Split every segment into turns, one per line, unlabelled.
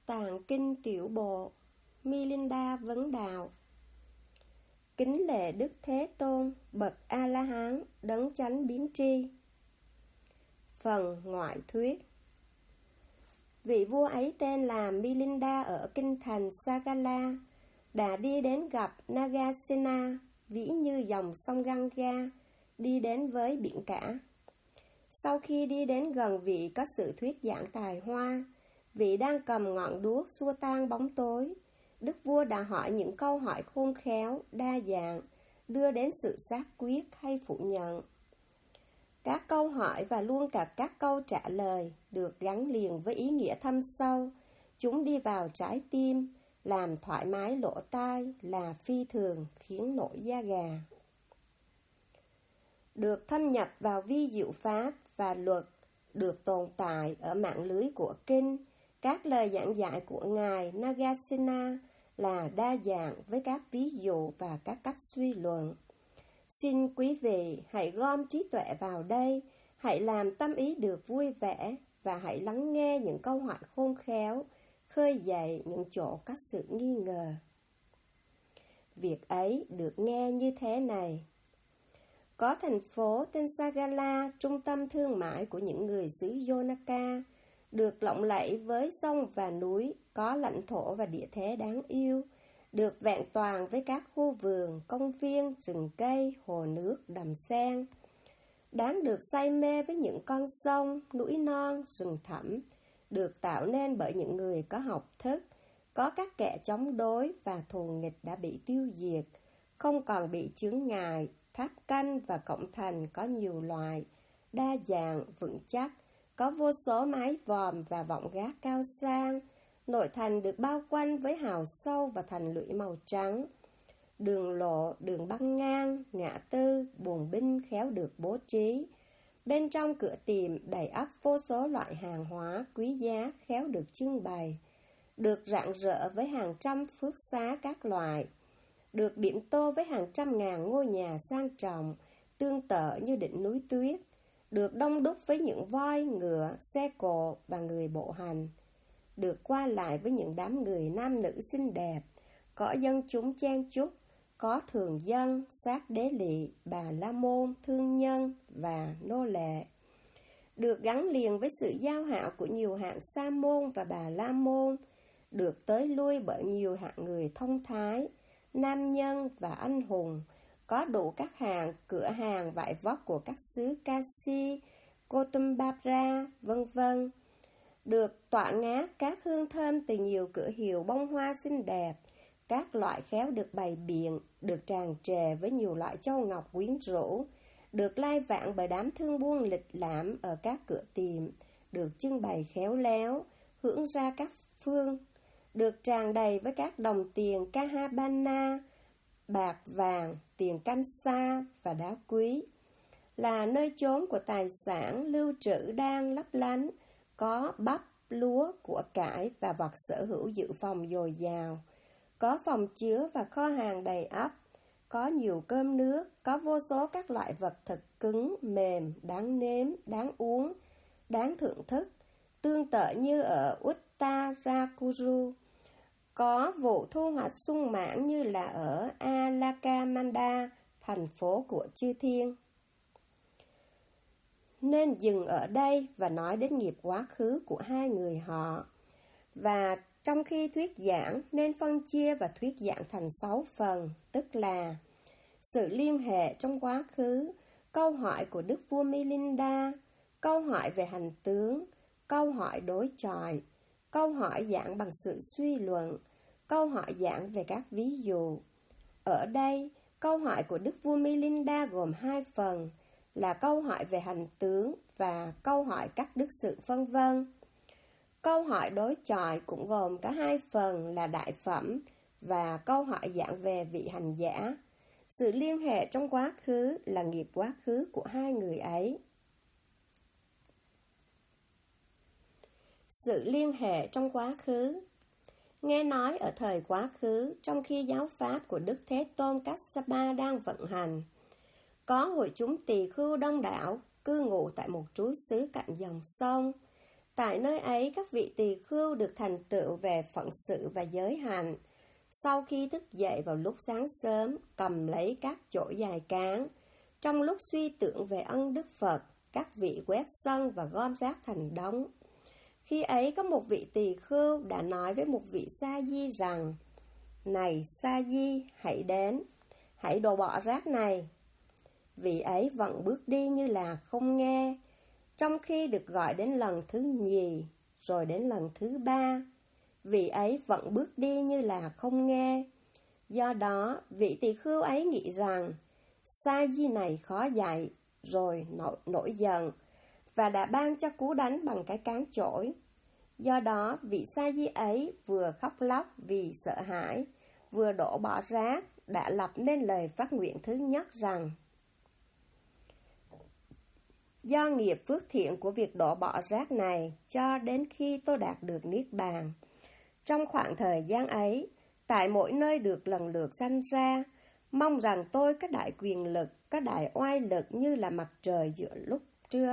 Tạng Kinh Tiểu Bộ. Milinda vấn đạo. Kính lễ Đức Thế Tôn, bậc A-la-hán, đấng chánh biến tri. Phần ngoại thuyết. Vị vua ấy tên là Milinda ở kinh thành Sagala, đã đi đến gặp Nagasena, vĩ như dòng sông Ganga, đi đến với biển cả. Sau khi đi đến gần vị có sự thuyết giảng tài hoa, vị đang cầm ngọn đuốc xua tan bóng tối. Đức vua đã hỏi những câu hỏi khôn khéo, đa dạng, đưa đến sự xác quyết hay phủ nhận. Các câu hỏi và luôn cả các câu trả lời được gắn liền với ý nghĩa thâm sâu. Chúng đi vào trái tim, làm thoải mái lỗ tai, là phi thường, khiến nổi da gà. Được thâm nhập vào vi diệu pháp và luật, được tồn tại ở mạng lưới của kinh, các lời giảng dạy của Ngài Nagasena là đa dạng với các ví dụ và các cách suy luận. Xin quý vị hãy gom trí tuệ vào đây, hãy làm tâm ý được vui vẻ và hãy lắng nghe những câu hỏi khôn khéo, khơi dậy những chỗ có sự nghi ngờ. Việc ấy được nghe như thế này. Có thành phố tên Sagala, trung tâm thương mại của những người xứ Yonaka, được lộng lẫy với sông và núi, có lãnh thổ và địa thế đáng yêu, được vẹn toàn với các khu vườn, công viên, rừng cây, hồ nước, đầm sen. Đáng được say mê với những con sông, núi non, rừng thẳm, được tạo nên bởi những người có học thức, có các kẻ chống đối và thù nghịch đã bị tiêu diệt, không còn bị chướng ngại. Tháp canh và cổng thành có nhiều loại, đa dạng, vững chắc, có vô số mái vòm và vọng gác cao sang. Nội thành được bao quanh với hào sâu và thành lũy màu trắng. Đường lộ, đường băng ngang, ngã tư, buồng binh khéo được bố trí. Bên trong cửa tiệm đầy ắp vô số loại hàng hóa quý giá khéo được trưng bày, được rạng rỡ với hàng trăm phước xá các loại, được điểm tô với hàng trăm ngàn ngôi nhà sang trọng, tương tự như đỉnh núi tuyết, được đông đúc với những voi, ngựa, xe cộ và người bộ hành, được qua lại với những đám người nam nữ xinh đẹp, có dân chúng chen chúc, có thường dân, sát đế lỵ, bà la môn, thương nhân và nô lệ, được gắn liền với sự giao hảo của nhiều hạng sa môn và bà la môn, được tới lui bởi nhiều hạng người thông thái, nam nhân và anh hùng, có đủ các hàng cửa hàng vải vóc của các xứ Kashi, Kotumbabra, vân vân, được tỏa ngát các hương thơm từ nhiều cửa hiệu bông hoa xinh đẹp, các loại khéo được bày biện, được tràn trề với nhiều loại châu ngọc quyến rũ, được lai vãng bởi đám thương buôn lịch lãm ở các cửa tiệm, được trưng bày khéo léo, hưởng ra các phương, được tràn đầy với các đồng tiền Kahabana, bạc vàng, tiền Kamsa và đá quý, là nơi chốn của tài sản lưu trữ đang lấp lánh, có bắp, lúa, của cải và vật sở hữu dự phòng dồi dào, có phòng chứa và kho hàng đầy ắp, có nhiều cơm nước, có vô số các loại vật thực cứng, mềm, đáng nếm, đáng uống, đáng thưởng thức, tương tự như ở Uttarakuru. Có vụ thu hoạch sung mãn như là ở Alakamanda, thành phố của chư thiên. Nên dừng ở đây và nói đến nghiệp quá khứ của hai người họ. Và trong khi thuyết giảng nên phân chia và thuyết giảng thành 6 phần, tức là sự liên hệ trong quá khứ, câu hỏi của Đức vua Milinda, câu hỏi về hành tướng, câu hỏi đối chọi, câu hỏi giảng bằng sự suy luận, câu hỏi giảng về các ví dụ. Ở đây, câu hỏi của Đức vua Milinda gồm 2 phần, là câu hỏi về hành tướng và câu hỏi các đức sự vân vân. Câu hỏi đối chọi cũng gồm cả 2 phần là đại phẩm và câu hỏi giảng về vị hành giả. Sự liên hệ trong quá khứ là nghiệp quá khứ của hai người ấy. Sự liên hệ trong quá khứ. Nghe nói ở thời quá khứ, trong khi giáo pháp của Đức Thế Tôn Kassapa đang vận hành, có hội chúng tỳ khưu đông đảo cư ngụ tại một trú xứ cạnh dòng sông. Tại nơi ấy, các vị tỳ khưu được thành tựu về phận sự và giới hạnh. Sau khi thức dậy vào lúc sáng sớm, cầm lấy các chổi dài cán, trong lúc suy tưởng về ân đức Phật, các vị quét sân và gom rác thành đống. Khi ấy có một vị tỳ khưu đã nói với một vị sa di rằng: "Này sa di, hãy đến, hãy đổ bỏ rác này." Vị ấy vẫn bước đi như là không nghe, trong khi được gọi đến lần thứ nhì, rồi đến lần thứ ba, vị ấy vẫn bước đi như là không nghe. Do đó, vị tỳ khưu ấy nghĩ rằng sa di này khó dạy, rồi nổi giận, và đã ban cho cú đánh bằng cái cán chổi. Do đó, vị sa di ấy vừa khóc lóc vì sợ hãi, vừa đổ bỏ rác, đã lập nên lời phát nguyện thứ nhất rằng: "Do nghiệp phước thiện của việc đổ bỏ rác này, cho đến khi tôi đạt được Niết Bàn. Trong khoảng thời gian ấy, tại mỗi nơi được lần lượt sanh ra, mong rằng tôi có đại quyền lực, có đại oai lực như là mặt trời giữa lúc trưa."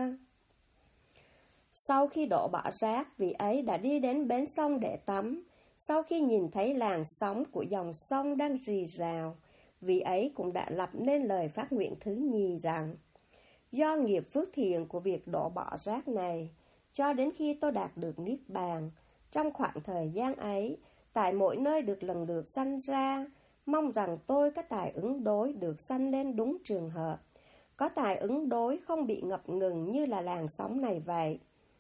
Sau khi đổ bỏ rác, vị ấy đã đi đến bến sông để tắm. Sau khi nhìn thấy làn sóng của dòng sông đang rì rào, vị ấy cũng đã lập nên lời phát nguyện thứ nhì rằng: "Do nghiệp phước thiện của việc đổ bỏ rác này, cho đến khi tôi đạt được Niết Bàn, trong khoảng thời gian ấy, tại mỗi nơi được lần lượt sanh ra, mong rằng tôi có tài ứng đối được sanh lên đúng trường hợp, có tài ứng đối không bị ngập ngừng như là làn sóng này vậy."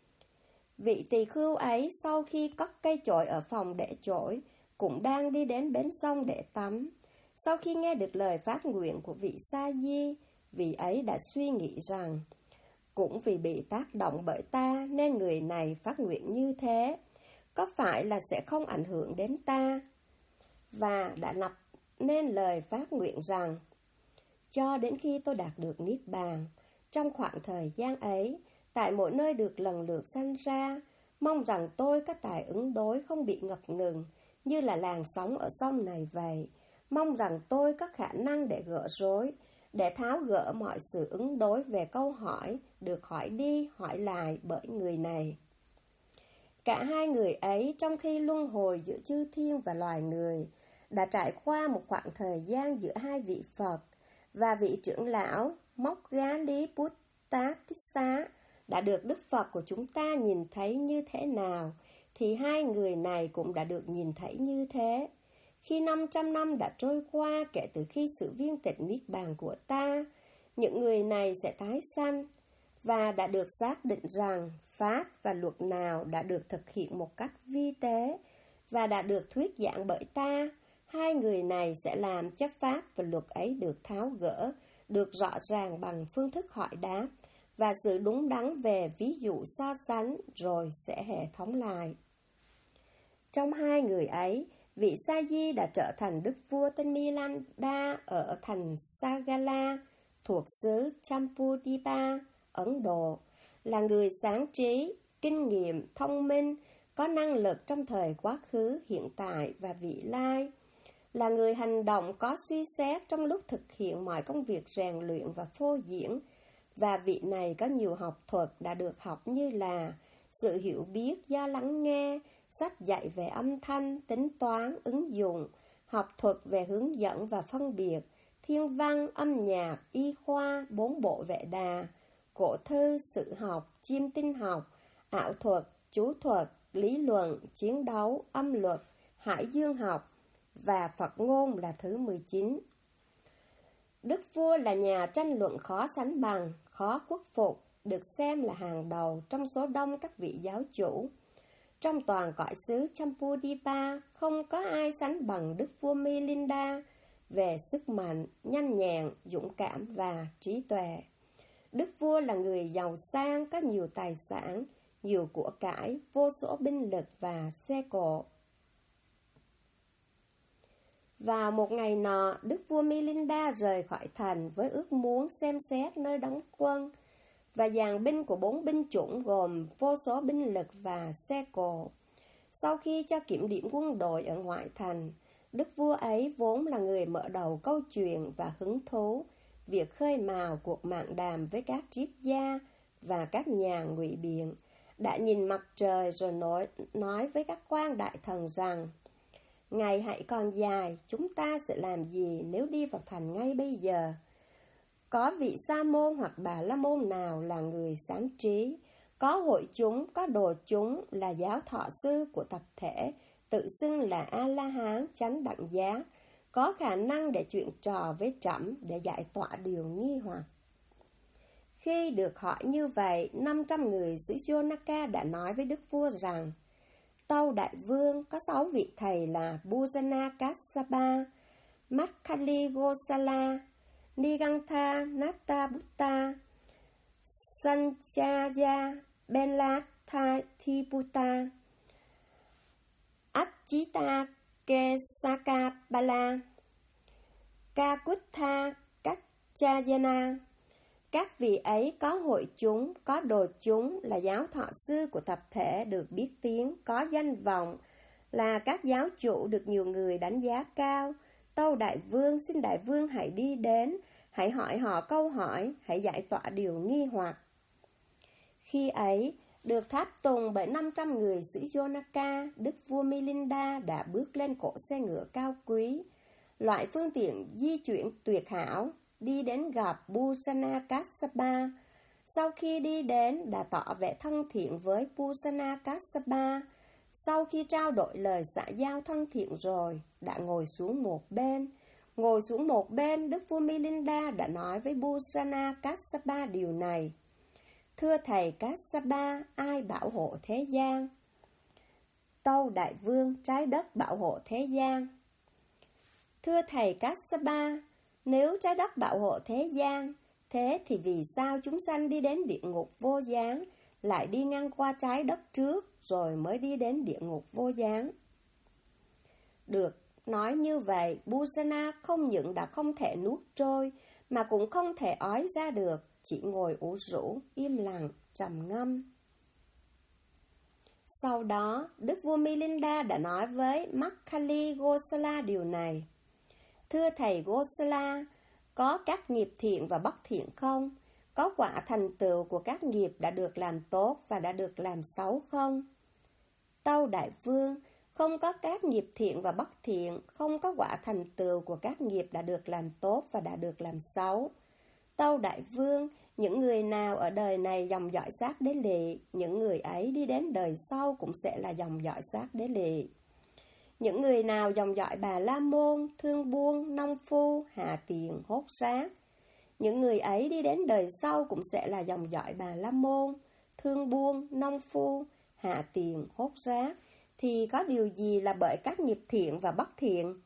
Vị tỳ khưu ấy sau khi cất cây chổi ở phòng để chổi, cũng đang đi đến bến sông để tắm. Sau khi nghe được lời phát nguyện của vị sa di, vị ấy đã suy nghĩ rằng: "Cũng vì bị tác động bởi ta nên người này phát nguyện như thế, có phải là sẽ không ảnh hưởng đến ta?" Và đã lập nên lời phát nguyện rằng: "Cho đến khi tôi đạt được Niết Bàn, trong khoảng thời gian ấy, tại mỗi nơi được lần lượt sanh ra, mong rằng tôi có tài ứng đối không bị ngập ngừng như là làn sóng ở sông này vậy. Mong rằng tôi có khả năng để gỡ rối, để tháo gỡ mọi sự ứng đối về câu hỏi được hỏi đi hỏi lại bởi người này." Cả hai người ấy trong khi luân hồi giữa chư thiên và loài người đã trải qua một khoảng thời gian giữa hai vị Phật, và vị trưởng lão Moggalliputta đã được Đức Phật của chúng ta nhìn thấy như thế nào, thì hai người này cũng đã được nhìn thấy như thế. Khi 500 năm đã trôi qua kể từ khi sự viên tịch Niết Bàn của ta, những người này sẽ tái sanh, và đã được xác định rằng Pháp và luật nào đã được thực hiện một cách vi tế và đã được thuyết giảng bởi ta, hai người này sẽ làm cho Pháp và luật ấy được tháo gỡ, được rõ ràng bằng phương thức hỏi đáp và sự đúng đắn về ví dụ so sánh, rồi sẽ hệ thống lại. Trong hai người ấy, vị Sa Di đã trở thành đức vua tên Milanda ở thành Sagala thuộc xứ Champudipa, Ấn Độ, là người sáng trí, kinh nghiệm, thông minh, có năng lực trong thời quá khứ, hiện tại và vị lai, là người hành động có suy xét trong lúc thực hiện mọi công việc rèn luyện và phô diễn, và vị này có nhiều học thuật đã được học như là sự hiểu biết do lắng nghe, sách dạy về âm thanh, tính toán, ứng dụng, học thuật về hướng dẫn và phân biệt, thiên văn, âm nhạc, y khoa, 4 bộ Vệ Đà, cổ thư, sử học, chiêm tinh học, ảo thuật, chú thuật, lý luận, chiến đấu, âm luật, hải dương học, và Phật ngôn là thứ 19. Đức vua là nhà tranh luận khó sánh bằng, khó khuất phục, được xem là hàng đầu trong số đông các vị giáo chủ. Trong toàn cõi xứ Champudipa, không có ai sánh bằng đức vua Milinda về sức mạnh, nhanh nhẹn, dũng cảm và trí tuệ. Đức vua là người giàu sang, có nhiều tài sản, nhiều của cải, vô số binh lực và xe cộ. Vào một ngày nọ, đức vua Milinda rời khỏi thành với ước muốn xem xét nơi đóng quân, và dàn binh của 4 binh chủng gồm vô số binh lực và xe cộ. Sau khi cho kiểm điểm quân đội ở ngoại thành, đức vua ấy vốn là người mở đầu câu chuyện và hứng thú việc khơi mào cuộc mạn đàm với các triết gia và các nhà ngụy biện, đã nhìn mặt trời rồi nói với các quan đại thần rằng: ngày hãy còn dài, chúng ta sẽ làm gì nếu đi vào thành ngay bây giờ? Có vị sa môn hoặc bà la môn nào là người sáng trí, có hội chúng, có đồ chúng là giáo thọ sư của tập thể, tự xưng là A-la-hán chánh đẳng giác, có khả năng để chuyện trò với trẫm để giải tỏa điều nghi hoặc. Khi được hỏi như vậy, 500 người xứ Jonaka đã nói với đức vua rằng: Tâu đại vương, có 6 vị thầy là Bujana Kassapa, Makkali Gosala, Nigantha Nattabutta, Sanchaya Belatthiputta, Achita Kesakapala, Kakutha Kachayana. Các vị ấy có hội chúng, có đồ chúng là giáo thọ sư của tập thể được biết tiếng, có danh vọng, là các giáo chủ được nhiều người đánh giá cao. Tâu đại vương, xin đại vương hãy đi đến, hãy hỏi họ câu hỏi, hãy giải tỏa điều nghi hoặc. Khi ấy, được tháp tùng bởi 500 người xứ Jonaka, đức vua Milinda đã bước lên cỗ xe ngựa cao quý, loại phương tiện di chuyển tuyệt hảo, đi đến gặp Bujana Kassapa. Sau khi đi đến, đã tỏ vẻ thân thiện với Bujana Kassapa. Sau khi trao đổi lời xã giao thân thiện rồi, đã ngồi xuống một bên. Ngồi xuống một bên, đức vua Milinda đã nói với Bujana Kassapa điều này: Thưa thầy Kassapa, ai bảo hộ thế gian? Tâu đại vương, trái đất bảo hộ thế gian. Thưa thầy Kassapa, nếu trái đất bảo hộ thế gian, thế thì vì sao chúng sanh đi đến địa ngục vô gián, lại đi ngang qua trái đất trước, rồi mới đi đến địa ngục vô gián? Được nói như vậy, Bujana không những đã không thể nuốt trôi, mà cũng không thể ói ra được, chỉ ngồi ủ rũ, im lặng, trầm ngâm. Sau đó, đức vua Milinda đã nói với Makkali Gosala điều này: Thưa thầy Gosala, có các nghiệp thiện và bất thiện không? Có quả thành tựu của các nghiệp đã được làm tốt và đã được làm xấu không? Tâu đại vương, không có các nghiệp thiện và bất thiện, không có quả thành tựu của các nghiệp đã được làm tốt và đã được làm xấu. Tâu đại vương, những người nào ở đời này dòng dõi xác đế lị, những người ấy đi đến đời sau cũng sẽ là dòng dõi xác đế lị. Những người nào dòng dõi Bà La Môn, thương buôn, nông phu, hạ tiền, hốt rác, những người ấy đi đến đời sau cũng sẽ là dòng dõi Bà La Môn, thương buôn, nông phu, hạ tiền, hốt rác, thì có điều gì là bởi các nghiệp thiện và bất thiện?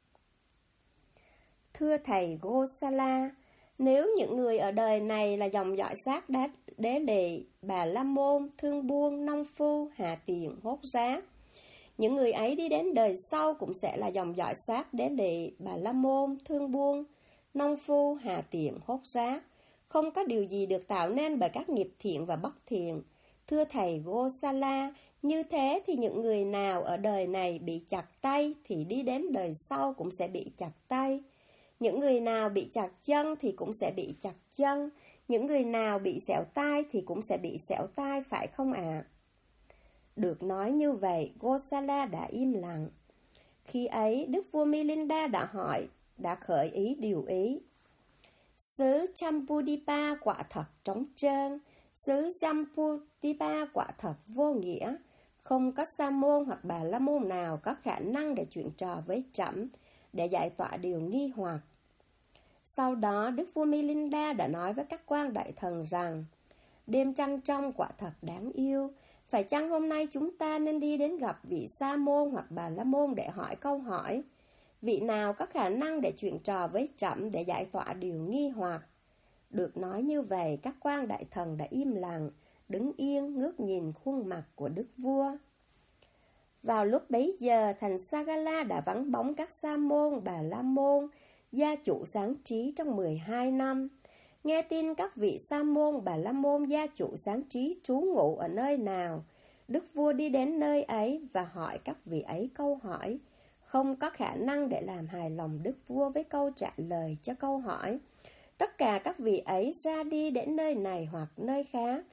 Thưa thầy Gosala, nếu những người ở đời này là dòng dõi xác đế lị, Bà La Môn, thương buôn, nông phu, hạ tiền, hốt rác, những người ấy đi đến đời sau cũng sẽ là dòng dõi xác đế lị, Bà La Môn, thương buôn, nông phu, hạ tiền, hốt rác. Không có điều gì được tạo nên bởi các nghiệp thiện và bất thiện. Thưa thầy Gosala, như thế thì những người nào ở đời này bị chặt tay thì đi đến đời sau cũng sẽ bị chặt tay. Những người nào bị chặt chân thì cũng sẽ bị chặt chân. Những người nào bị xẻo tai thì cũng sẽ bị xẻo tai, phải không ạ? Được nói như vậy, Gosala đã im lặng. Khi ấy, đức vua Milinda đã khởi ý điều ý. Xứ Champudipa quả thật trống trơn, xứ Champudipa quả thật vô nghĩa. Không có sa môn hoặc bà la môn nào có khả năng để chuyện trò với trẫm, để giải tỏa điều nghi hoặc. Sau đó, đức vua Milinda đã nói với các quan đại thần rằng: Đêm trăng trong quả thật đáng yêu. Phải chăng hôm nay chúng ta nên đi đến gặp vị sa môn hoặc bà la môn để hỏi câu hỏi? Vị nào có khả năng để chuyện trò với trẫm để giải tỏa điều nghi hoặc? Được nói như vậy, các quan đại thần đã im lặng, đứng yên ngước nhìn khuôn mặt của đức vua. Vào lúc bấy giờ, thành Sagala đã vắng bóng các sa môn, bà la môn, gia chủ sáng trí trong 12 năm. Nghe tin các vị sa môn, bà la môn, gia chủ sáng trí trú ngụ ở nơi nào, đức vua đi đến nơi ấy và hỏi các vị ấy câu hỏi, không có khả năng để làm hài lòng đức vua với câu trả lời cho câu hỏi. Tất cả các vị ấy ra đi đến nơi này hoặc nơi khác.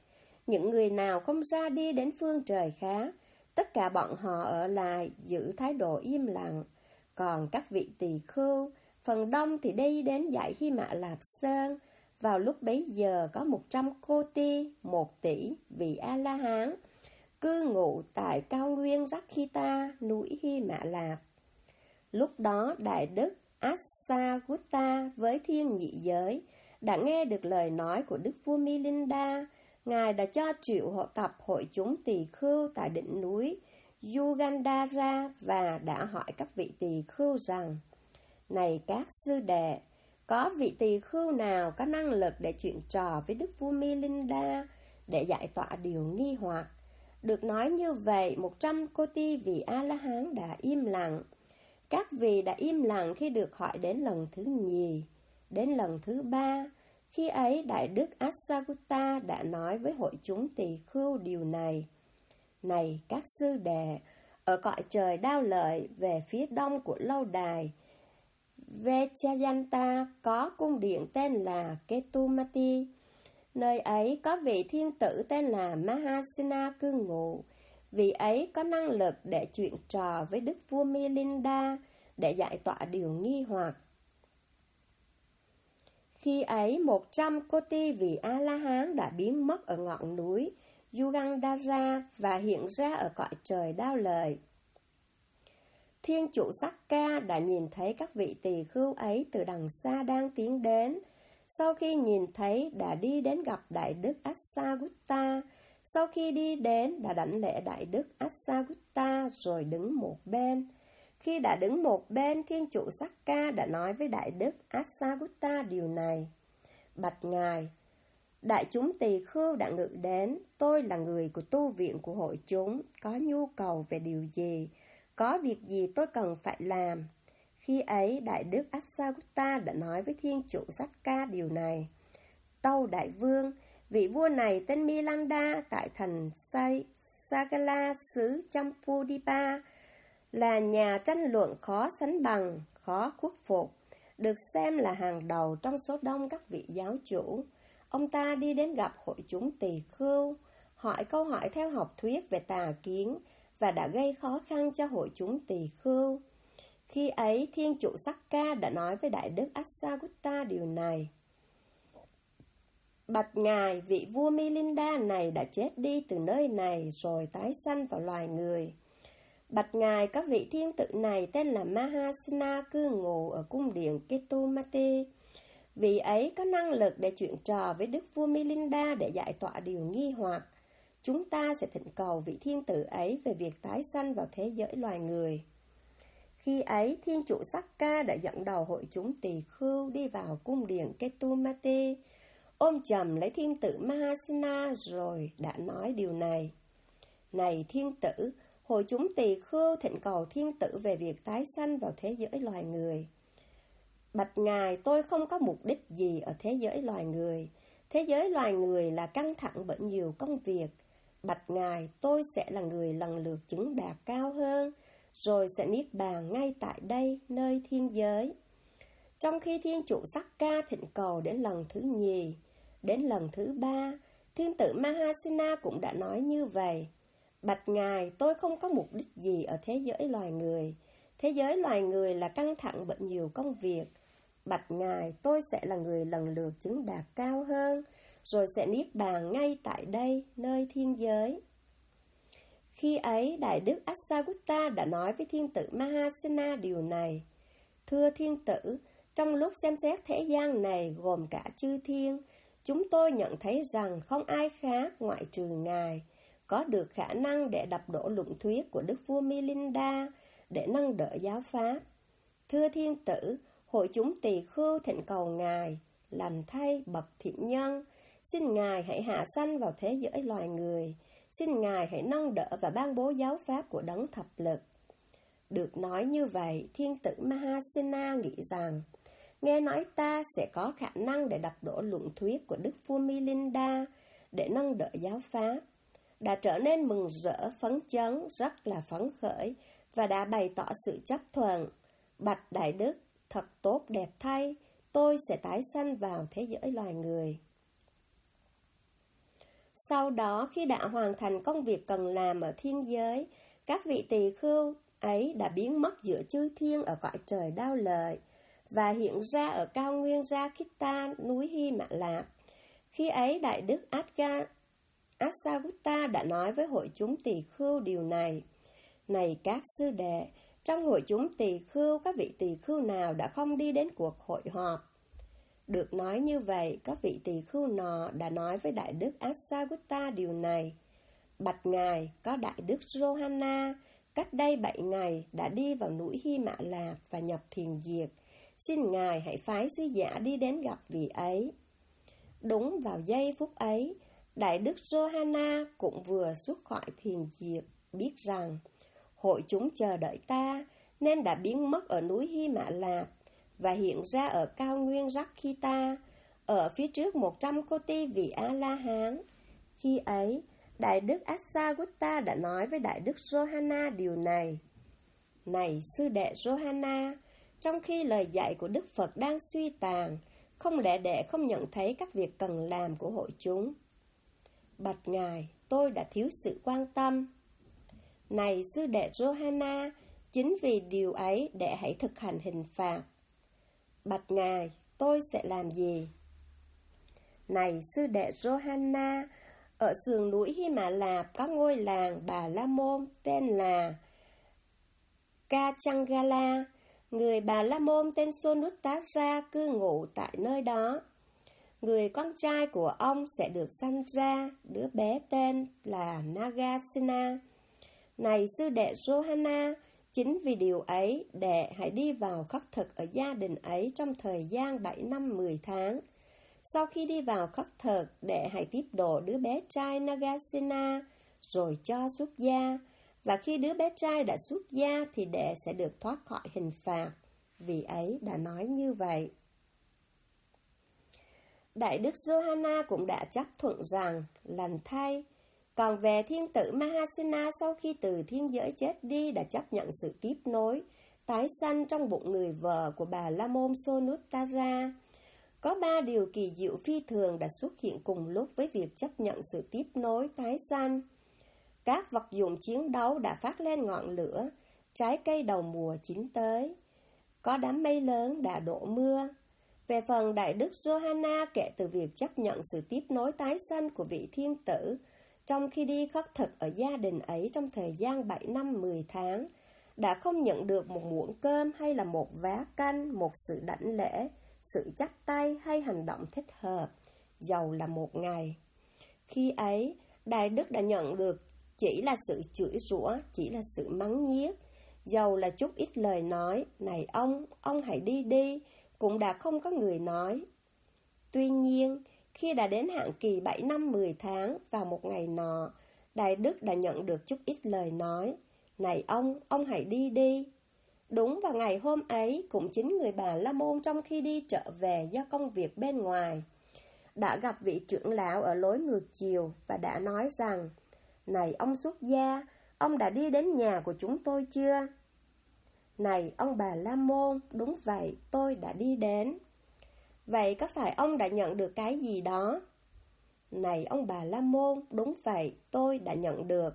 Những người nào không ra đi đến phương trời khác, tất cả bọn họ ở lại giữ thái độ im lặng. Còn các vị tỳ khưu, phần đông thì đi đến dãy Hy Mã Lạp Sơn. Vào lúc bấy giờ có 100 cô ti, 1 tỷ vị A-la-hán, cư ngụ tại cao nguyên Rakhita, núi Hy Mã Lạp. Lúc đó Đại Đức Asagutta với thiên nhị giới đã nghe được lời nói của Đức vua Milinda. Ngài đã cho triệu hội tập hội chúng tỳ khưu tại đỉnh núi Yugandhara và đã hỏi các vị tỳ khưu rằng: Này các sư đệ, có vị tỳ khưu nào có năng lực để chuyện trò với Đức vua Milinda để giải tỏa điều nghi hoặc? Được nói như vậy, 100 cô ti vị A-la-hán đã im lặng. Các vị đã im lặng khi được hỏi đến lần thứ nhì. Đến lần thứ 3, khi ấy Đại Đức Asagutta đã nói với hội chúng tỳ khưu điều này: Này các sư đệ, ở cõi trời Đao Lợi về phía đông của lâu đài Vechayanta có cung điện tên là Ketumati. Nơi ấy có vị thiên tử tên là Mahasena cư ngụ. Vị ấy có năng lực để chuyện trò với Đức vua Milinda để giải tỏa điều nghi hoặc. Khi ấy 100 cô ti vị A-la-hán đã biến mất ở ngọn núi Yugandhara và hiện ra ở cõi trời Đao Lợi. Thiên chủ Sakka đã nhìn thấy các vị tỳ khưu ấy từ đằng xa đang tiến đến. Sau khi nhìn thấy đã đi đến gặp Đại Đức Asagutta. Sau khi đi đến đã đảnh lễ Đại Đức Asagutta rồi đứng một bên. Khi đã đứng một bên, thiên chủ Sakka đã nói với Đại Đức Asagutta điều này: Bạch Ngài, đại chúng tỳ khưu đã ngự đến. Tôi là người của tu viện của hội chúng, có nhu cầu về điều gì, có việc gì tôi cần phải làm. Khi ấy Đại Đức Asagutta đã nói với thiên chủ Sakka điều này: Tâu đại vương, vị vua này tên Milanda tại thành Sagala xứ Champudipa, là nhà tranh luận khó sánh bằng, khó khuất phục, được xem là hàng đầu trong số đông các vị giáo chủ. Ông ta đi đến gặp hội chúng tỳ khưu, hỏi câu hỏi theo học thuyết về tà kiến và đã gây khó khăn cho hội chúng tỳ khưu. Khi ấy, thiên chủ Sakka đã nói với Đại Đức Asagutta điều này: Bạch Ngài, vị vua Milinda này đã chết đi từ nơi này rồi tái sanh vào loài người. Bạch Ngài, các vị thiên tử này tên là Mahasena cư ngụ ở cung điện Ketumati. Vị ấy có năng lực để chuyện trò với Đức vua Milinda để giải tỏa điều nghi hoặc. Chúng ta sẽ thỉnh cầu vị thiên tử ấy về việc tái sanh vào thế giới loài người. Khi ấy, thiên chủ Sakka đã dẫn đầu hội chúng tỳ khưu đi vào cung điện Ketumati, ôm chầm lấy thiên tử Mahasena rồi đã nói điều này: Này thiên tử, hội chúng tỳ khưu thỉnh cầu thiên tử về việc tái sanh vào thế giới loài người. Bạch Ngài, tôi không có mục đích gì ở thế giới loài người. Thế giới loài người là căng thẳng bởi nhiều công việc. Bạch Ngài, tôi sẽ là người lần lượt chứng đạt cao hơn, rồi sẽ niết bàn ngay tại đây, nơi thiên giới. Trong khi thiên chủ Sakka thỉnh cầu đến lần thứ nhì, đến lần thứ 3, thiên tử Mahasena cũng đã nói như vậy: Bạch Ngài, tôi không có mục đích gì ở thế giới loài người. Thế giới loài người là căng thẳng bởi nhiều công việc. Bạch Ngài, tôi sẽ là người lần lượt chứng đạt cao hơn, rồi sẽ niết bàn ngay tại đây, nơi thiên giới. Khi ấy, Đại Đức Asagutta đã nói với thiên tử Mahasena điều này: Thưa thiên tử, trong lúc xem xét thế gian này gồm cả chư thiên, chúng tôi nhận thấy rằng không ai khác ngoại trừ Ngài có được khả năng để đập đổ luận thuyết của Đức vua Milinda để nâng đỡ giáo pháp. Thưa thiên tử, hội chúng tỳ khưu thỉnh cầu Ngài, lành thay bậc thiện nhân, xin Ngài hãy hạ sanh vào thế giới loài người, xin Ngài hãy nâng đỡ và ban bố giáo pháp của đấng thập lực. Được nói như vậy, thiên tử Mahasena nghĩ rằng, nghe nói ta sẽ có khả năng để đập đổ luận thuyết của Đức vua Milinda để nâng đỡ giáo pháp, đã trở nên mừng rỡ, phấn chấn, rất là phấn khởi và đã bày tỏ sự chấp thuận. Bạch Đại Đức, thật tốt đẹp thay, tôi sẽ tái sanh vào thế giới loài người. Sau đó, khi đã hoàn thành công việc cần làm ở thiên giới, các vị tỳ khưu ấy đã biến mất giữa chư thiên ở cõi trời Đao Lợi và hiện ra ở cao nguyên Rakita, núi Hy Mã Lạp. Khi ấy, Đại Đức Asagutta đã nói với hội chúng tỳ khưu điều này: Này các sư đệ, trong hội chúng tỳ khưu, các vị tỳ khưu nào đã không đi đến cuộc hội họp? Được nói như vậy, các vị tỳ khưu nọ đã nói với Đại Đức Asagutta điều này: Bạch Ngài, có Đại Đức Rohana cách đây 7 ngày đã đi vào núi Hy Mã Lạp và nhập thiền diệt. Xin Ngài hãy phái sứ giả đi đến gặp vị ấy. Đúng vào giây phút ấy, Đại Đức Rohana cũng vừa xuất khỏi thiền diệt, biết rằng hội chúng chờ đợi ta nên đã biến mất ở núi Hy Mã Lạp và hiện ra ở cao nguyên Rakita, ở phía trước 100 cô ti vị A-la-hán. Khi ấy, Đại Đức Asagutta đã nói với Đại Đức Rohana điều này: Này sư đệ Rohana, trong khi lời dạy của Đức Phật đang suy tàn, không lẽ đệ không nhận thấy các việc cần làm của hội chúng? Bạch Ngài, tôi đã thiếu sự quan tâm. Này sư đệ Rohana, chính vì điều ấy đệ hãy thực hành hình phạt. Bạch Ngài, tôi sẽ làm gì? Này sư đệ Rohana, ở sườn núi Hy Mã Lạp có ngôi làng Bà La Môn tên là Kachangala. Người Bà La Môn tên Sonuttara cư ngụ tại nơi đó. Người con trai của ông sẽ được sanh ra, đứa bé tên là Nagasena. Này sư đệ Rohana, chính vì điều ấy, đệ hãy đi vào khất thực ở gia đình ấy trong thời gian 7 năm 10 tháng. Sau khi đi vào khất thực, đệ hãy tiếp độ đứa bé trai Nagasena, rồi cho xuất gia. Và khi đứa bé trai đã xuất gia thì đệ sẽ được thoát khỏi hình phạt. Vì ấy đã nói như vậy. Đại Đức Rohana cũng đã chấp thuận rằng, lành thay, còn về thiên tử Mahasena sau khi từ thiên giới chết đi đã chấp nhận sự tiếp nối, tái sanh trong bụng người vợ của Bà La Môn Sonuttara. Có 3 điều kỳ diệu phi thường đã xuất hiện cùng lúc với việc chấp nhận sự tiếp nối, tái sanh. Các vật dụng chiến đấu đã phát lên ngọn lửa, trái cây đầu mùa chín tới. Có đám mây lớn đã đổ mưa. Về phần Đại Đức Rohana kể từ việc chấp nhận sự tiếp nối tái sanh của vị thiên tử, trong khi đi khất thực ở gia đình ấy trong thời gian 7 năm 10 tháng, đã không nhận được một muỗng cơm hay là một vá canh, một sự đảnh lễ, sự chắp tay hay hành động thích hợp, dầu là một ngày. Khi ấy, Đại Đức đã nhận được chỉ là sự chửi rủa, chỉ là sự mắng nhiếc, dầu là chút ít lời nói, này ông hãy đi đi, cũng đã không có người nói. Tuy nhiên, khi đã đến hạn kỳ 7 năm 10 tháng, vào một ngày nọ, Đại Đức đã nhận được chút ít lời nói, này ông hãy đi đi. Đúng vào ngày hôm ấy, cũng chính người Bà La Môn trong khi đi trở về do công việc bên ngoài, đã gặp vị trưởng lão ở lối ngược chiều và đã nói rằng, này ông xuất gia, ông đã đi đến nhà của chúng tôi chưa? Này ông Bà La Môn, đúng vậy, tôi đã đi đến. Vậy có phải ông đã nhận được cái gì đó? Này ông Bà La Môn, đúng vậy, tôi đã nhận được.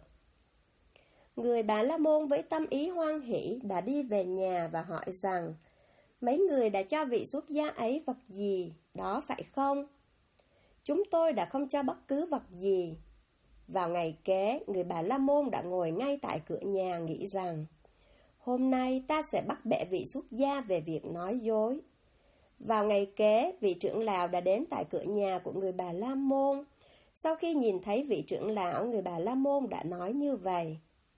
Người Bà La Môn với tâm ý hoan hỷ đã đi về nhà và hỏi rằng, mấy người đã cho vị xuất gia ấy vật gì, đó phải không? Chúng tôi đã không cho bất cứ vật gì. Vào ngày kế, người Bà La Môn đã ngồi ngay tại cửa nhà nghĩ rằng, hôm nay ta sẽ bắt bẻ vị xuất gia về việc nói dối. Vào ngày kế, vị trưởng lão đã đến tại cửa nhà của người Bà La Môn. Sau khi nhìn thấy vị trưởng lão, người Bà La Môn đã nói như vậy.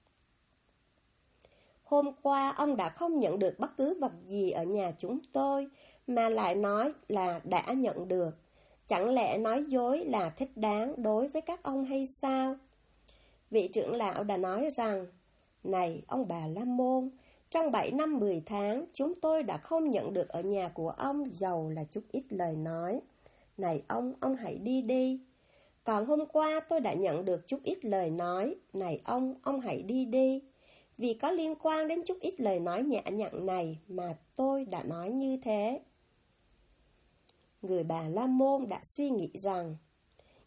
Hôm qua ông đã không nhận được bất cứ vật gì ở nhà chúng tôi, mà lại nói là đã nhận được. Chẳng lẽ nói dối là thích đáng đối với các ông hay sao? Vị trưởng lão đã nói rằng, này ông Bà La Môn, trong 7 năm 10 tháng, chúng tôi đã không nhận được ở nhà của ông dầu là chút ít lời nói. Này ông hãy đi đi. Còn hôm qua tôi đã nhận được chút ít lời nói. Này ông hãy đi đi. Vì có liên quan đến chút ít lời nói nhã nhặn này mà tôi đã nói như thế. Người Bà La Môn đã suy nghĩ rằng,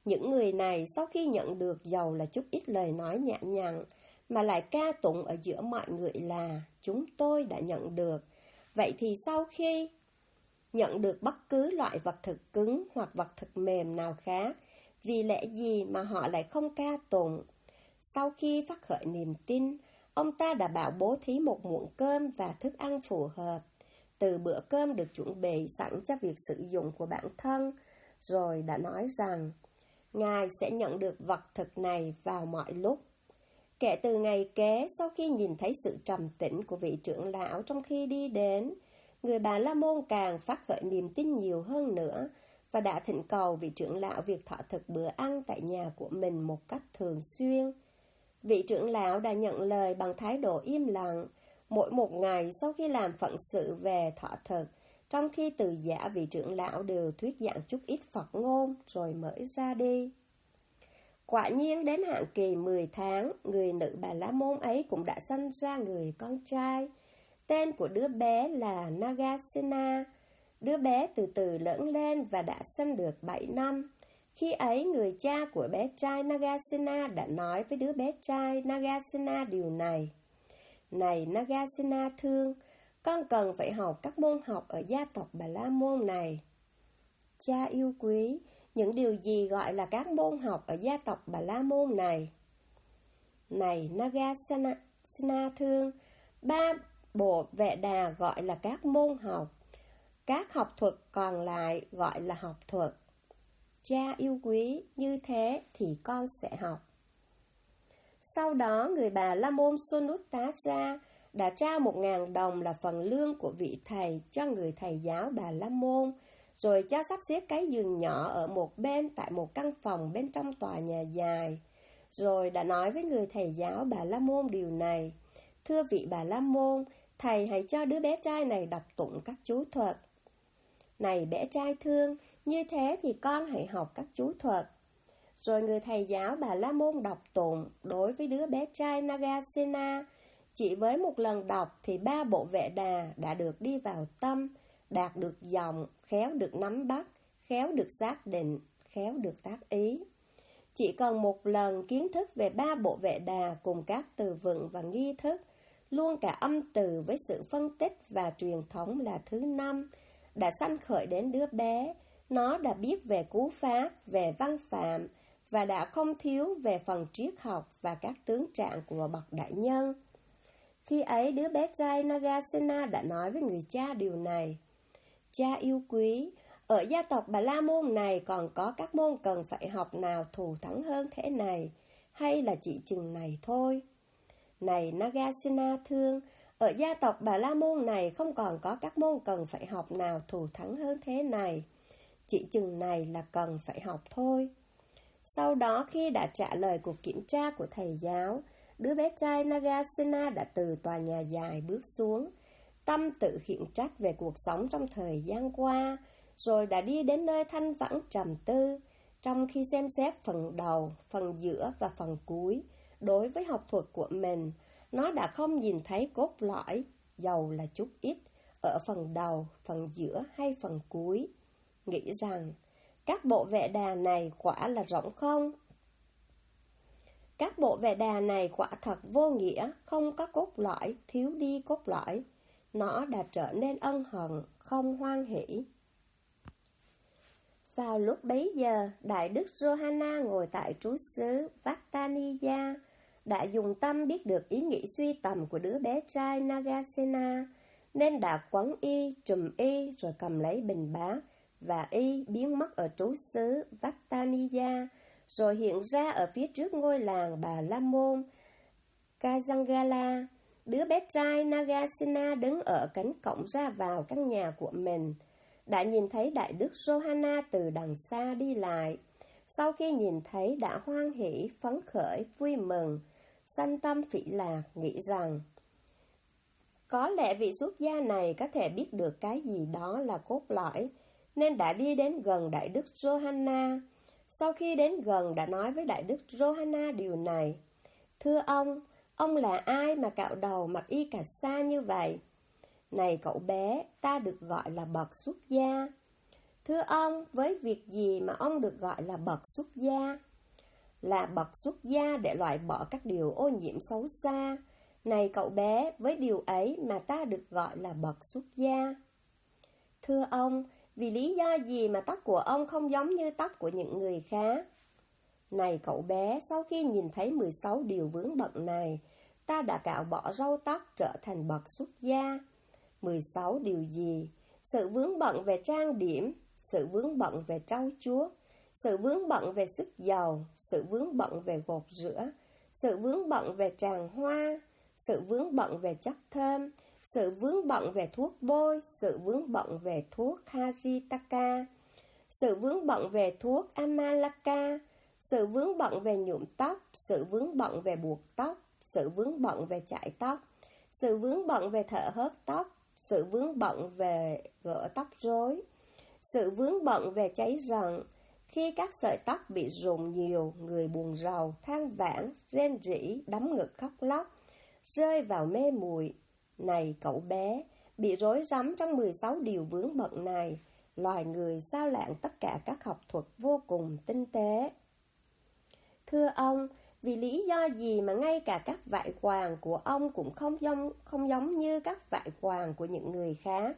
Những người này sau khi nhận được dầu là chút ít lời nói nhã nhặn, mà lại ca tụng ở giữa mọi người là chúng tôi đã nhận được. Vậy thì sau khi nhận được bất cứ loại vật thực cứng hoặc vật thực mềm nào khác, vì lẽ gì mà họ lại không ca tụng? Sau khi phát khởi niềm tin, ông ta đã bảo bố thí một muỗng cơm và thức ăn phù hợp, từ bữa cơm được chuẩn bị sẵn cho việc sử dụng của bản thân, rồi đã nói rằng Ngài sẽ nhận được vật thực này vào mọi lúc. Kể từ ngày kế, sau khi nhìn thấy sự trầm tĩnh của vị trưởng lão trong khi đi đến, người Bà La Môn càng phát khởi niềm tin nhiều hơn nữa và đã thỉnh cầu vị trưởng lão việc thọ thực bữa ăn tại nhà của mình một cách thường xuyên. Vị trưởng lão đã nhận lời bằng thái độ im lặng mỗi một ngày sau khi làm phận sự về thọ thực, trong khi từ giả vị trưởng lão đều thuyết giảng chút ít Phật ngôn rồi mới ra đi. Quả nhiên đến hạn kỳ 10 tháng, người nữ Bà La Môn ấy cũng đã sanh ra người con trai. Tên của đứa bé là Nagasena. Đứa bé từ từ lớn lên và đã sanh được 7 năm. Khi ấy, người cha của bé trai Nagasena đã nói với đứa bé trai Nagasena điều này. Này Nagasena thương, con cần phải học các môn học ở gia tộc Bà La Môn này. Cha yêu quý, những điều gì gọi là các môn học ở gia tộc Bà La Môn này? Này Nagasena thương, 3 bộ Vệ Đà gọi là các môn học. Các học thuật còn lại gọi là học thuật. Cha yêu quý, như thế thì con sẽ học. Sau đó, người Bà La Môn Sunuttara đã trao 1.000 đồng là phần lương của vị thầy cho người thầy giáo Bà La Môn, rồi cho sắp xếp cái giường nhỏ ở một bên tại một căn phòng bên trong tòa nhà dài. Rồi đã nói với người thầy giáo Bà La Môn điều này. Thưa vị Bà La Môn, thầy hãy cho đứa bé trai này đọc tụng các chú thuật. Này bé trai thương, như thế thì con hãy học các chú thuật. Rồi người thầy giáo Bà La Môn đọc tụng đối với đứa bé trai Nagasena. Chỉ với một lần đọc thì 3 bộ Vệ Đà đã được đi vào tâm, đạt được dòng, khéo được nắm bắt, khéo được xác định, khéo được tác ý. Chỉ cần một lần kiến thức về 3 bộ Vệ Đà cùng các từ vựng và nghi thức, luôn cả âm từ với sự phân tích và truyền thống là thứ 5, đã sanh khởi đến đứa bé. Nó đã biết về cú pháp, về văn phạm và đã không thiếu về phần triết học và các tướng trạng của bậc đại nhân. Khi ấy, đứa bé trai Nagasena đã nói với người cha điều này. Cha yêu quý, ở gia tộc Bà La Môn này còn có các môn cần phải học nào thù thắng hơn thế này, hay là chỉ chừng này thôi? Này Nagasena thương, ở gia tộc Bà La Môn này không còn có các môn cần phải học nào thù thắng hơn thế này, chỉ chừng này là cần phải học thôi. Sau đó khi đã trả lời cuộc kiểm tra của thầy giáo, đứa bé trai Nagasena đã từ tòa nhà dài bước xuống, tâm tự khiển trách về cuộc sống trong thời gian qua, rồi đã đi đến nơi thanh vắng trầm tư. Trong khi xem xét phần đầu, phần giữa và phần cuối, đối với học thuật của mình, nó đã không nhìn thấy cốt lõi, dầu là chút ít, ở phần đầu, phần giữa hay phần cuối. Nghĩ rằng, các bộ Vệ Đà này quả là rỗng không? Các bộ Vệ Đà này quả thật vô nghĩa, không có cốt lõi, thiếu đi cốt lõi. Nó đã trở nên ân hận, không hoan hỷ. Vào lúc bấy giờ, Đại Đức Johanna ngồi tại trú xứ Vattaniya, đã dùng tâm biết được ý nghĩ suy tầm của đứa bé trai Nagasena, nên đã quấn y, trùm y rồi cầm lấy bình bát, và y biến mất ở trú xứ Vattaniya, rồi hiện ra ở phía trước ngôi làng Bà La Môn, Kajangala. Đứa bé trai Nagasena đứng ở cánh cổng ra vào căn nhà của mình, đã nhìn thấy Đại Đức Johanna từ đằng xa đi lại. Sau khi nhìn thấy đã hoan hỷ, phấn khởi, vui mừng, sanh tâm phỉ lạc, nghĩ rằng có lẽ vị xuất gia này có thể biết được cái gì đó là cốt lõi, nên đã đi đến gần Đại Đức Johanna. Sau khi đến gần đã nói với Đại Đức Johanna điều này. Thưa ông là ai mà cạo đầu mặc y cà sa như vậy? Này cậu bé, ta được gọi là bậc xuất gia. Thưa ông, với việc gì mà ông được gọi là bậc xuất gia? Là bậc xuất gia để loại bỏ các điều ô nhiễm xấu xa. Này cậu bé, với điều ấy mà ta được gọi là bậc xuất gia. Thưa ông, vì lý do gì mà tóc của ông không giống như tóc của những người khác? Này cậu bé, sau khi nhìn thấy 16 điều vướng bận này, ta đã cạo bỏ râu tóc trở thành bậc xuất gia. 16 điều gì? Sự vướng bận về trang điểm, sự vướng bận về trau chuốt, sự vướng bận về sức dầu, sự vướng bận về gột rửa, sự vướng bận về tràng hoa, sự vướng bận về chất thơm, sự vướng bận về thuốc bôi, sự vướng bận về thuốc Hajitaka, sự vướng bận về thuốc Amalaka, sự vướng bận về nhuộm tóc, sự vướng bận về buộc tóc, sự vướng bận về chải tóc, sự vướng bận về thợ hớt tóc, sự vướng bận về gỡ tóc rối, sự vướng bận về cháy rần. Khi các sợi tóc bị rụng nhiều, người buồn rầu, than vãn, rên rỉ, đấm ngực khóc lóc, rơi vào mê muội. Này cậu bé, bị rối rắm trong 16 điều vướng bận này, loài người sao lãng tất cả các học thuật vô cùng tinh tế. Thưa ông, vì lý do gì mà ngay cả các vải quàng của ông cũng không giống như các vải quàng của những người khác?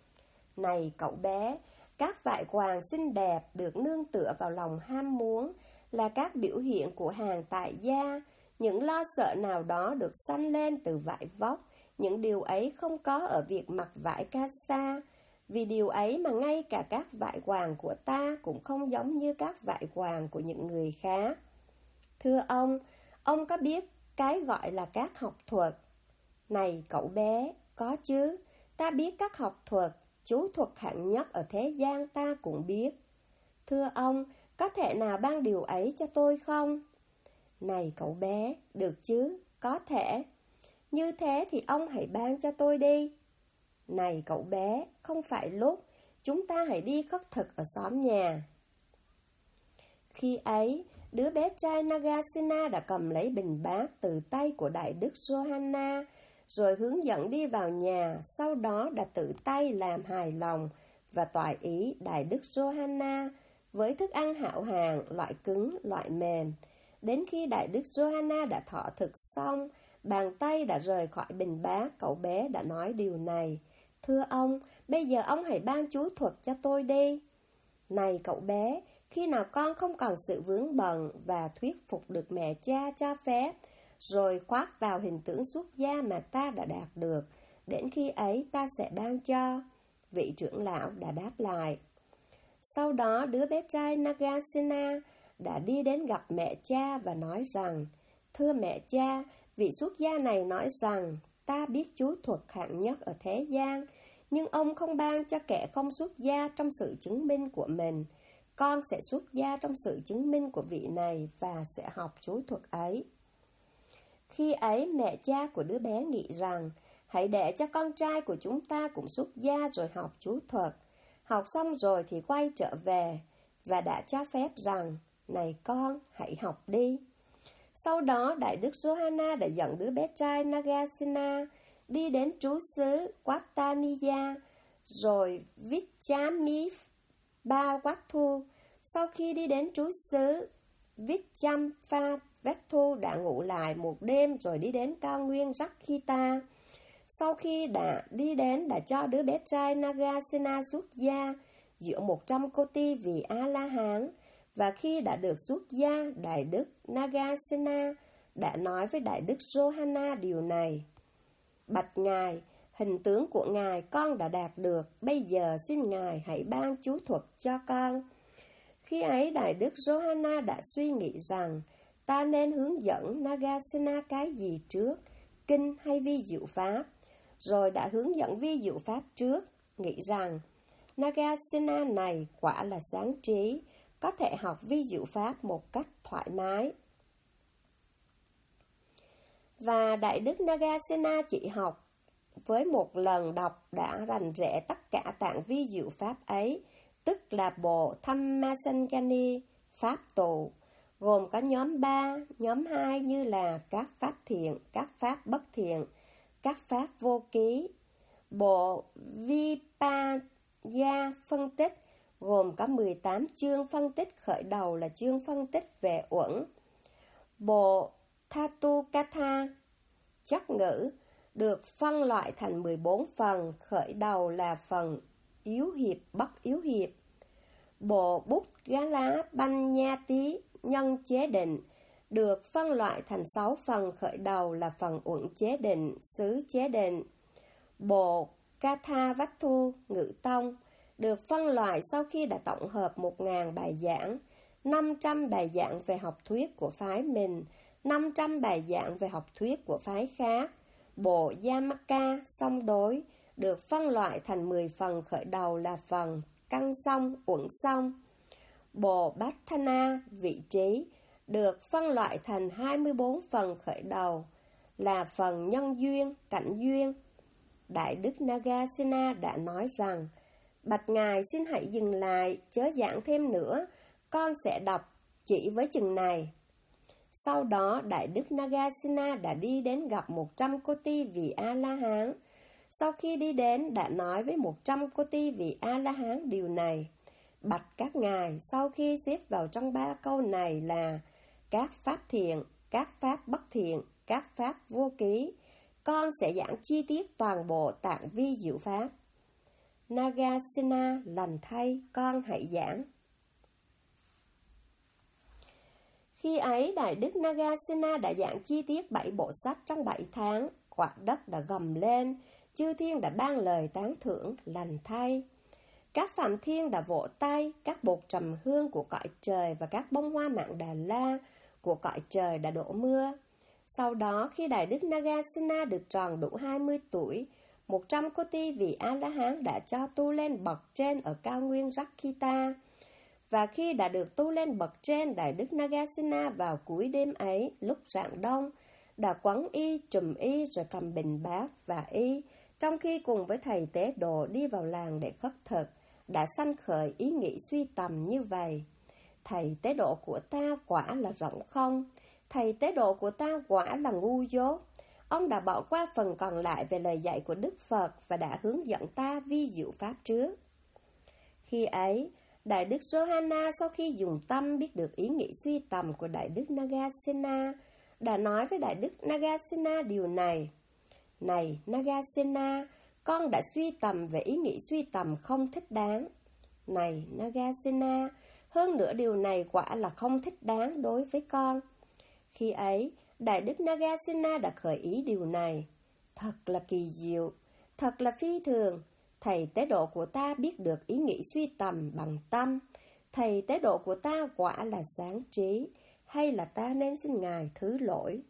Này cậu bé, các vải quàng xinh đẹp được nương tựa vào lòng ham muốn, là các biểu hiện của hàng tại gia. Những lo sợ nào đó được sanh lên từ vải vóc, những điều ấy không có ở việc mặc vải casa. Vì điều ấy mà ngay cả các vải quàng của ta cũng không giống như các vải quàng của những người khác. Thưa ông có biết cái gọi là các học thuật? Này cậu bé, có chứ, ta biết các học thuật, chú thuật hạng nhất ở thế gian ta cũng biết. Thưa ông, có thể nào ban điều ấy cho tôi không? Này cậu bé, được chứ, có thể. Như thế thì ông hãy ban cho tôi đi. Này cậu bé, không phải lúc, chúng ta hãy đi khất thực ở xóm nhà. Khi ấy, đứa bé trai Nagasena đã cầm lấy bình bát từ tay của Đại Đức Johanna, rồi hướng dẫn đi vào nhà, sau đó đã tự tay làm hài lòng và toại ý Đại Đức Johanna với thức ăn hảo hạng, loại cứng, loại mềm. Đến khi Đại Đức Johanna đã thọ thực xong, bàn tay đã rời khỏi bình bát, cậu bé đã nói điều này. Thưa ông, bây giờ ông hãy ban chú thuật cho tôi đi. Này cậu bé, khi nào con không còn sự vướng bận và thuyết phục được mẹ cha cho phép, rồi khoác vào hình tượng xuất gia mà ta đã đạt được, đến khi ấy ta sẽ ban cho. Vị trưởng lão đã đáp lại. Sau đó đứa bé trai Nagasena đã đi đến gặp mẹ cha và nói rằng, thưa mẹ cha, vị xuất gia này nói rằng, ta biết chú thuật hạng nhất ở thế gian, nhưng ông không ban cho kẻ không xuất gia trong sự chứng minh của mình. Con sẽ xuất gia trong sự chứng minh của vị này và sẽ học chú thuật ấy. Khi ấy mẹ cha của đứa bé nghĩ rằng, hãy để cho con trai của chúng ta cũng xuất gia rồi học chú thuật. Học xong rồi thì quay trở về, và đã cho phép rằng, này con, hãy học đi. Sau đó Đại Đức Johanna đã dẫn đứa bé trai Nagasena đi đến trú xứ Quattaniya, rồi Vichamipavatthu. Sau khi đi đến trú xứ Vichamipavatthu đã ngủ lại một đêm rồi đi đến cao nguyên Rakhita. Sau khi đã đi đến đã cho đứa bé trai Nagasena xuất gia giữa 100 cô ti vì A-la-hán. Và khi đã được xuất gia, Đại Đức Nagasena đã nói với Đại Đức Johanna điều này. Bạch Ngài, hình tướng của Ngài con đã đạt được, bây giờ xin Ngài hãy ban chú thuật cho con. Khi ấy Đại Đức Johanna đã suy nghĩ rằng, ta nên hướng dẫn Nagasena cái gì trước, kinh hay vi diệu pháp, rồi đã hướng dẫn vi diệu pháp trước, nghĩ rằng, Nagasena này quả là sáng trí, có thể học vi diệu pháp một cách thoải mái. Và Đại Đức Nagasena chỉ học với một lần đọc đã rành rẽ tất cả tạng vi diệu pháp ấy, tức là bộ Thammasangani, pháp tụ, gồm có nhóm 3, nhóm 2 như là các pháp thiện, các pháp bất thiện, các pháp vô ký, bộ Vipaya phân tích, gồm có 18 chương phân tích. Khởi đầu là chương phân tích về uẩn. Bộ Thatu Katha, chất ngữ, được phân loại thành 14 phần. Khởi đầu là phần yếu hiệp, bất yếu hiệp. Bộ Bút Gala Banyati, nhân chế định, được phân loại thành 6 phần. Khởi đầu là phần uẩn chế định, xứ chế định. Bộ Katha Vattu, ngữ tông, được phân loại sau khi đã tổng hợp 1.000 bài giảng, 500 bài giảng về học thuyết của phái mình, 500 bài giảng về học thuyết của phái khác. Bộ Yamaka, song đối, được phân loại thành 10 phần. Khởi đầu là phần căn song, uẩn song. Bộ Bhatthana, vị trí, được phân loại thành 24 phần. Khởi đầu là phần nhân duyên, cảnh duyên. Đại đức Nagasena đã nói rằng: bạch Ngài, xin hãy dừng lại, chớ giảng thêm nữa, con sẽ đọc chỉ với chừng này. Sau đó, Đại đức Nagasena đã đi đến gặp 100 Koti vị A-la-hán. Sau khi đi đến, đã nói với 100 Koti vị A-la-hán điều này: bạch các ngài, sau khi xếp vào trong 3 câu này là các pháp thiện, các pháp bất thiện, các pháp vô ký, con sẽ giảng chi tiết toàn bộ tạng vi diệu pháp. Nagasena, lành thay, con hãy giảng. Khi ấy, Đại đức Nagasena đã giảng chi tiết 7 bộ sách trong 7 tháng. Quả đất đã gầm lên, chư thiên đã ban lời tán thưởng, lành thay. Các phạm thiên đã vỗ tay, các bột trầm hương của cõi trời và các bông hoa mạn Đà La của cõi trời đã đổ mưa. Sau đó, khi Đại đức Nagasena được tròn đủ 20 tuổi, 100 Koti vị A-la-hán đã cho tu lên bậc trên ở cao nguyên Rakkhita. Và khi đã được tu lên bậc trên, Đại đức Nagasena vào cuối đêm ấy, lúc rạng đông, đã quấn y, trùm y rồi cầm bình bát và y, trong khi cùng với thầy tế độ đi vào làng để khất thực, đã sanh khởi ý nghĩ suy tầm như vậy: thầy tế độ của ta quả là rỗng không, thầy tế độ của ta quả là ngu dốt. Ông đã bỏ qua phần còn lại về lời dạy của Đức Phật và đã hướng dẫn ta vi diệu pháp trước. Khi ấy, Đại đức Johanna sau khi dùng tâm biết được ý nghĩ suy tầm của Đại đức Nagasena, đã nói với Đại đức Nagasena điều này: này Nagasena, con đã suy tầm về ý nghĩ suy tầm không thích đáng. Này Nagasena, hơn nữa điều này quả là không thích đáng đối với con. Khi ấy, Đại đức Nagasena đã khởi ý điều này: thật là kỳ diệu, thật là phi thường. Thầy tế độ của ta biết được ý nghĩ suy tầm bằng tâm. Thầy tế độ của ta quả là sáng trí, hay là ta nên xin Ngài thứ lỗi.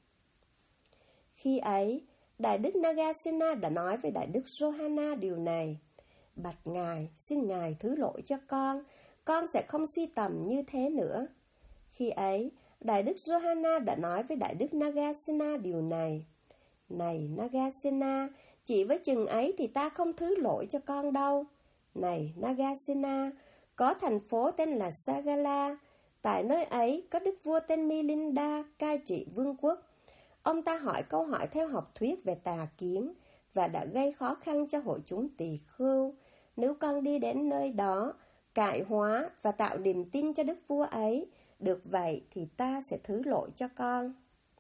Khi ấy, Đại đức Nagasena đã nói với Đại đức Johanna điều này: bạch Ngài, xin Ngài thứ lỗi cho con sẽ không suy tầm như thế nữa. Khi ấy, Đại đức Johanna đã nói với Đại đức Nagasena điều này: này Nagasena, chỉ với chừng ấy thì ta không thứ lỗi cho con đâu. Này Nagasena, có thành phố tên là Sagala. Tại nơi ấy có đức vua tên Milinda cai trị vương quốc. Ông ta hỏi câu hỏi theo học thuyết về tà kiến và đã gây khó khăn cho hội chúng tỳ khưu. Nếu con đi đến nơi đó, cải hóa và tạo niềm tin cho đức vua ấy, được vậy thì ta sẽ thứ lỗi cho con.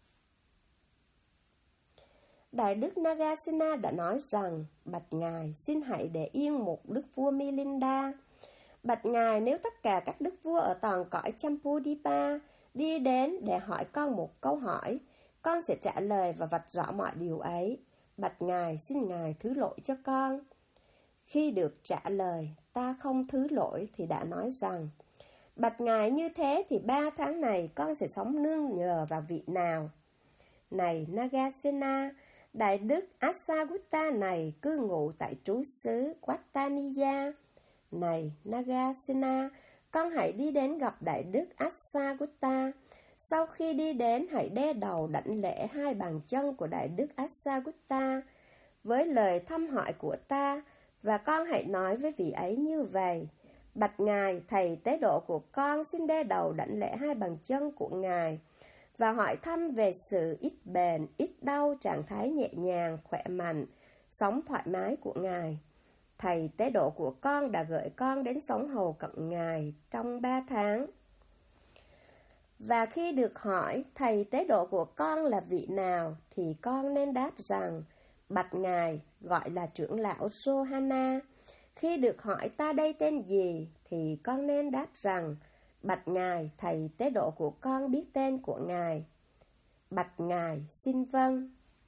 Đại đức Nagasena đã nói rằng: bạch Ngài, xin hãy để yên một đức vua Milinda. Bạch Ngài, nếu tất cả các đức vua ở toàn cõi Champudipa đi đến để hỏi con một câu hỏi, con sẽ trả lời và vạch rõ mọi điều ấy. Bạch Ngài, xin Ngài thứ lỗi cho con. Khi được trả lời, ta không thứ lỗi, thì đã nói rằng: bạch Ngài, như thế thì 3 tháng này con sẽ sống nương nhờ vào vị nào? Này Nagasena, Đại đức Asagutta này cư ngụ tại trú xứ Quattaniya. Này Nagasena, con hãy đi đến gặp Đại đức Asagutta. Sau khi đi đến, hãy đe đầu đảnh lễ 2 bàn chân của Đại đức Asagutta với lời thăm hỏi của ta, và con hãy nói với vị ấy như vậy: bạch Ngài, thầy tế độ của con xin đe đầu đảnh lễ 2 bàn chân của Ngài và hỏi thăm về sự ít bệnh, ít đau, trạng thái nhẹ nhàng, khỏe mạnh, sống thoải mái của Ngài. thầy tế độ của con đã gửi con đến sống hầu cận Ngài trong 3 tháng. Và khi được hỏi thầy tế độ của con là vị nào, thì con nên đáp rằng, bạch Ngài, gọi là trưởng lão Johanna. Khi được hỏi ta đây tên gì, thì con nên đáp rằng, bạch Ngài, thầy tế độ của con biết tên của Ngài. Bạch Ngài, xin vâng.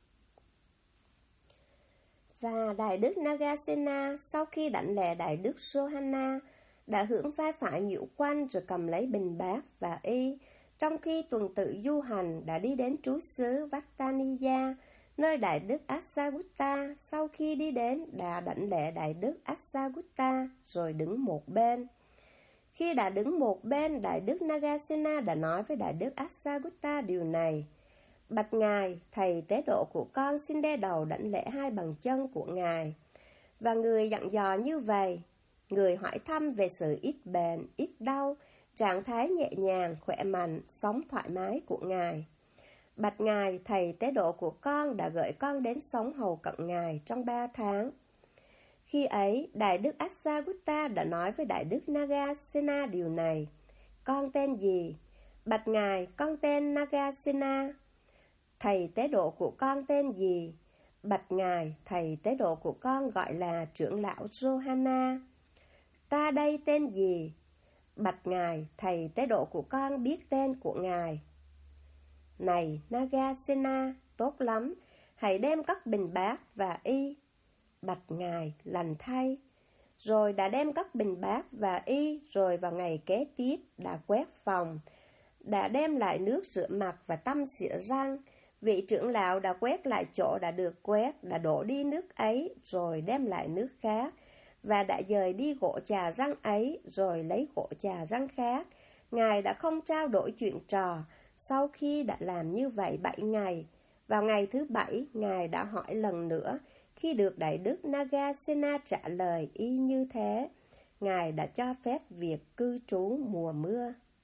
Và Đại đức Nagasena sau khi đảnh lễ Đại đức Johanna đã hưởng vai phải nhiễu quanh rồi cầm lấy bình bát và y, trong khi tuần tự du hành đã đi đến trú xứ Vattaniya, nơi Đại đức Asagutta sau khi đi đến đã đảnh lễ Đại đức Asagutta rồi đứng một bên. Khi đã đứng một bên, Đại đức Nagasena đã nói với Đại đức Asagutta điều này: bạch Ngài, thầy tế độ của con xin đe đầu đảnh lễ 2 bàn chân của Ngài. Và người dặn dò như vậy, người hỏi thăm về sự ít bệnh, ít đau, trạng thái nhẹ nhàng, khỏe mạnh, sống thoải mái của Ngài. Bạch Ngài, thầy tế độ của con đã gửi con đến sống hầu cận Ngài trong 3 tháng. Khi ấy, Đại đức Asagutta đã nói với Đại đức Nagasena điều này: con tên gì? Bạch Ngài, con tên Nagasena. Thầy tế độ của con tên gì? Bạch Ngài, thầy tế độ của con gọi là trưởng lão Johanna. Ta đây tên gì? Bạch Ngài, thầy tế độ của con biết tên của Ngài. Này Nagasena, tốt lắm, hãy đem các bình bát và y. Bạch Ngài, lành thay. Rồi đã đem các bình bát và y, rồi vào ngày kế tiếp đã quét phòng, đã đem lại nước rửa mặt và tăm xỉa răng. Vị trưởng lão đã quét lại chỗ đã được quét, đã đổ đi nước ấy, rồi đem lại nước khác, và đã dời đi gỗ trà răng ấy, rồi lấy gỗ trà răng khác. Ngài đã không trao đổi chuyện trò. Sau khi đã làm như vậy 7 ngày, vào ngày thứ 7, Ngài đã hỏi lần nữa. Khi được Đại đức Nagasena trả lời y như thế, Ngài đã cho phép việc cư trú mùa mưa.